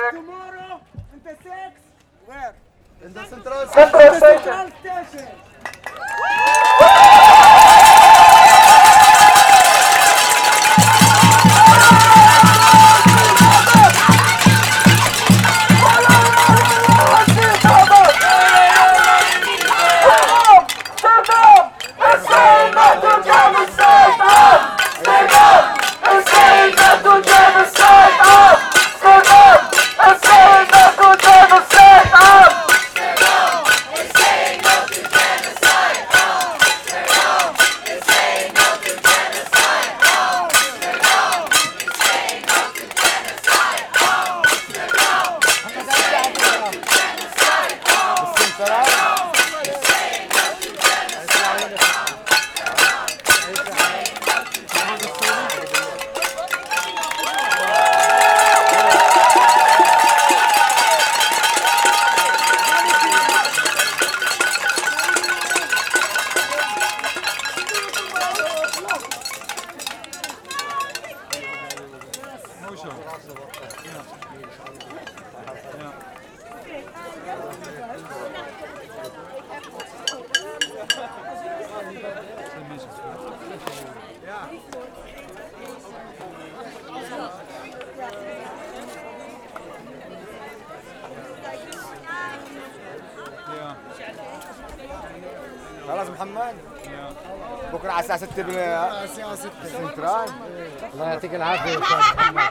Tomorrow, in the six. Where? In the Central Central Station. Station. خلاص محمد بكره على الساعه ستة الساعه ستة سنترال. الله يعطيك العافيه يا استاذ محمد.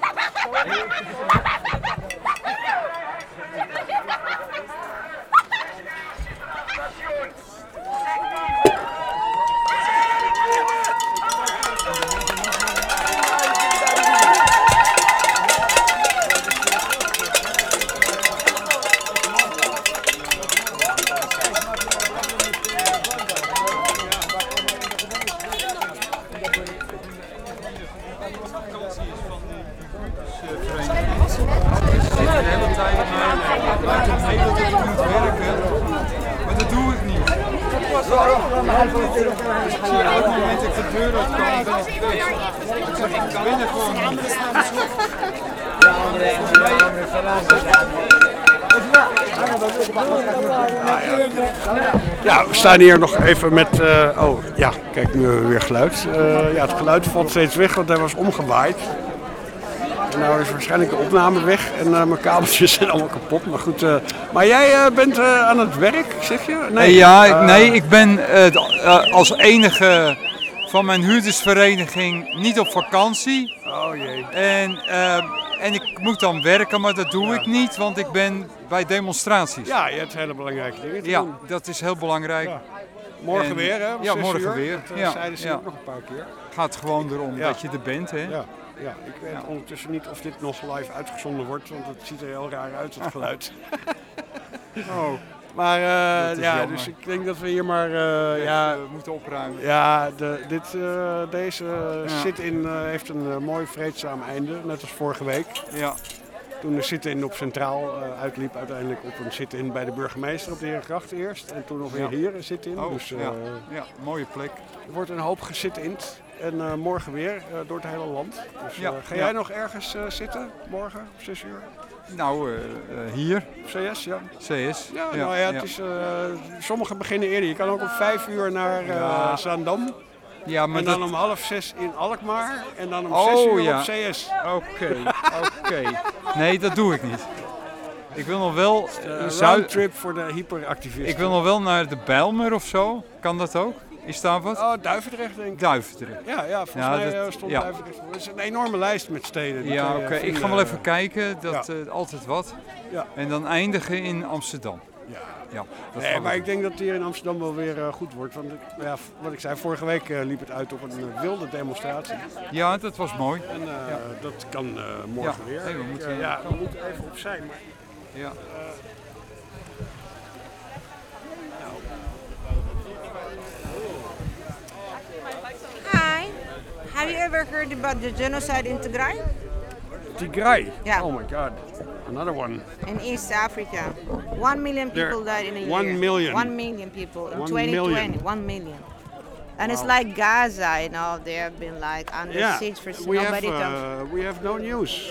Ja, we staan hier nog even met... Uh, oh, ja, kijk, nu weer geluid. Uh, ja, het geluid valt steeds weg, want hij was omgewaaid. En nou is waarschijnlijk de opname weg en uh, mijn kabeltjes zijn allemaal kapot. Maar goed, uh, maar jij uh, bent uh, aan het werk, zeg je? Nee, ja, uh, nee, ik ben uh, als enige van mijn huurdersvereniging niet op vakantie. Oh jee. En, uh, en ik moet dan werken, maar dat doe ja. ik niet, want ik ben bij demonstraties. Ja, je hebt hele belangrijke dingen te ja, doen. dat is heel belangrijk. Ja. Morgen en, weer, hè? Ja, morgen uur. weer. Dat uh, ja. zeiden ze ja. ook nog een paar keer. Gaat gewoon erom ja. dat je er bent, hè? Ja. Ja, ik weet ja. ondertussen niet of dit nog live uitgezonden wordt, want het ziet er heel raar uit, het geluid. oh. Maar uh, ja, jammer. Dus ik denk dat we hier maar uh, ja, uh, moeten opruimen. Ja, de, dit, uh, deze ja. sit-in uh, heeft een uh, mooi vreedzaam einde, net als vorige week. Ja. Toen de sit-in op Centraal uh, uitliep uiteindelijk op een sit-in bij de burgemeester op de Herengracht eerst. En toen nog weer ja. hier een sit-in. Oh, dus, uh, ja. ja, mooie plek. Er wordt een hoop gesit-ind. En uh, morgen weer uh, door het hele land. Dus, uh, ja, ga jij ja. nog ergens uh, zitten morgen om zes uur? Nou, uh, uh, hier. C S, ja. C S. Ja, ja nou ja, het ja. is, uh, sommigen beginnen eerder. Je kan ook om vijf uur naar uh, ja. Zaandam. Ja, maar en dan dat... om half zes in Alkmaar. En dan om oh, zes uur ja. op C S. Oké, okay, oké. Okay. Nee, dat doe ik niet. Ik wil nog wel... Een roundtrip voor de hyperactivisten. Ik wil nog wel naar de Bijlmer of zo. Kan dat ook? Is daar wat? Oh, Duivendrecht denk ik. Duivendrecht. Ja, ja volgens ja, mij dat, stond ja. Duivendrecht. Het is een enorme lijst met steden. Ja, oké. Okay. Ik ga wel even kijken. Dat ja. uh, altijd wat. Ja. En dan eindigen in Amsterdam. Ja. Ja, dat nee, maar ik denk dat het hier in Amsterdam wel weer uh, goed wordt. Want ja, wat ik zei, vorige week uh, liep het uit op een uh, wilde demonstratie. Ja, dat was mooi. En uh, ja. dat kan uh, morgen ja. weer. Hey, we moeten, uh, ja, we moeten even opzij. Maar, ja. Uh, Have you ever heard about the genocide in Tigray? Tigray? Yeah. Oh my God. Another one. In East Africa. One million people there, died in a year. One million? One million people in one twenty twenty. Million. One million. And wow. It's like Gaza, you know, they have been like under yeah. siege for we nobody have, comes. Uh, we have no news.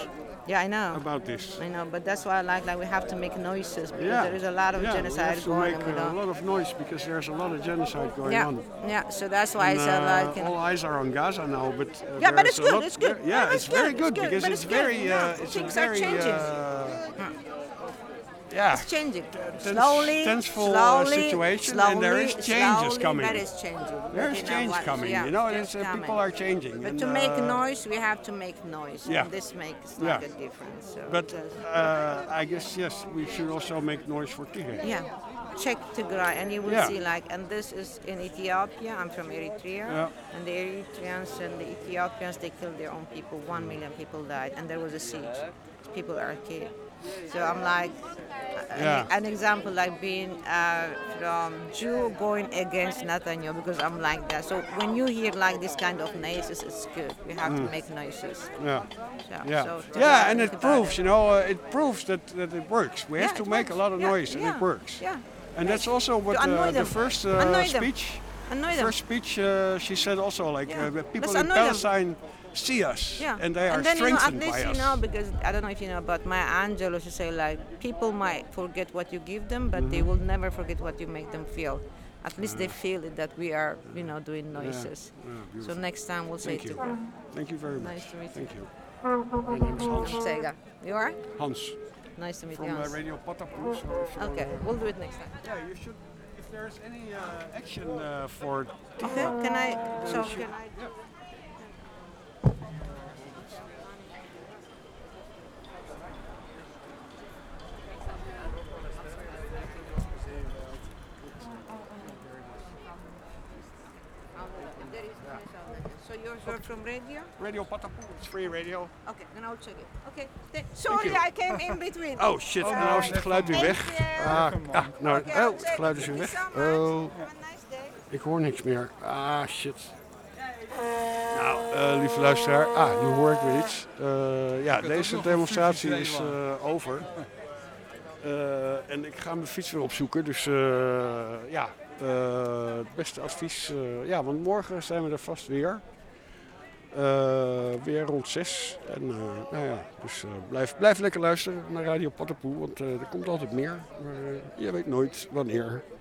Yeah, I know. about this. I know, but that's why I like like we have to make noises because Yeah. there is a lot of yeah, we genocide have to going make on. We uh, a don't. lot of noise because there's a lot of genocide going Yeah, on. yeah. So that's why And, I said uh, like. You know, all eyes are on Gaza now, but uh, yeah, but there's it's a good. lot- It's good. Yeah, yeah, No, it's, very good, good it's good, because but it's, it's good, very, yeah. uh, it's Things a are very, changing. uh, yeah, It's changing. tens- Slowly, tenseful, uh, slowly, situation, slowly, and there is changes slowly, coming. But it's changing. There's You know change what? coming, Yeah, you know, it's it's, uh, coming. people are changing. But and, to make uh, noise, we have to make noise. Yeah. And this makes Yeah. like a difference. So But just- uh, I guess, yes, we should also make noise for Tigray. yeah, check Tigray, and you will Yeah. see like, and this is in Ethiopia. I'm from Eritrea, Yeah. and the Eritreans and the Ethiopians they killed their own people. One million people died, and there was a siege. People are killed. So I'm like, uh, Yeah. an, an example like being uh, from Jew going against Netanyahu because I'm like that. So when you hear like this kind of noises, it's good. We have to Mm. make noises. Yeah, So- yeah, so to yeah, and think it about proves, it. you know, uh, it proves that, that it works. We have Yeah, to it make a works. lot of Yeah, noise, and it yeah, works. yeah. And that's also what To annoy uh, the them. first uh, Annoy them. speech, Annoy them. first speech, uh, she said also like Yeah. uh, that people Let's in annoy them. Palestine see us, Yeah, and they are and then you know, at strengthened least by you us. know because I don't know if you know, but my Angelo she say like people might forget what you give them, but they Mhm. will never forget what you make them feel. At least they Yeah. feel it that we are you know doing Yeah, noises. yeah, So beautiful. next time we'll say Thank you. together. Thank you very much. Nice to meet Thank you. you. My name is Hans. I'm Sega. You are? Hans. Nice to meet From you. uh, Hans. Radio Patapoe. So if you Okay, wanna- we'll do it next time. Yeah, you should. If there's any uh, action uh, for. Okay, can I? then So you should- can I? Yeah. There is so you're, you're from radio? Radio Patapoe, it's free radio. Okay, then I'll check it. Okay. th- Sorry, I came in between. Oh shit, nou is het geluid weer weg. Ah, ah, nou, Okay, I'll oh, het check. geluid is weer Thank weg. you so much. Oh, Have a nice day. ik hoor niks meer. Ah, shit. Nou, eh, lieve luisteraar, ah, nu hoor ik weer iets. Eh, ja, deze demonstratie is eh, over. Eh, en ik ga mijn fiets weer opzoeken, dus eh, ja, eh, het beste advies, eh, ja, want morgen zijn we er vast weer. Eh, weer rond zes. En eh, nou ja, dus eh, blijf, blijf lekker luisteren naar Radio Patapoe, want eh, er komt altijd meer. Maar eh, je weet nooit wanneer.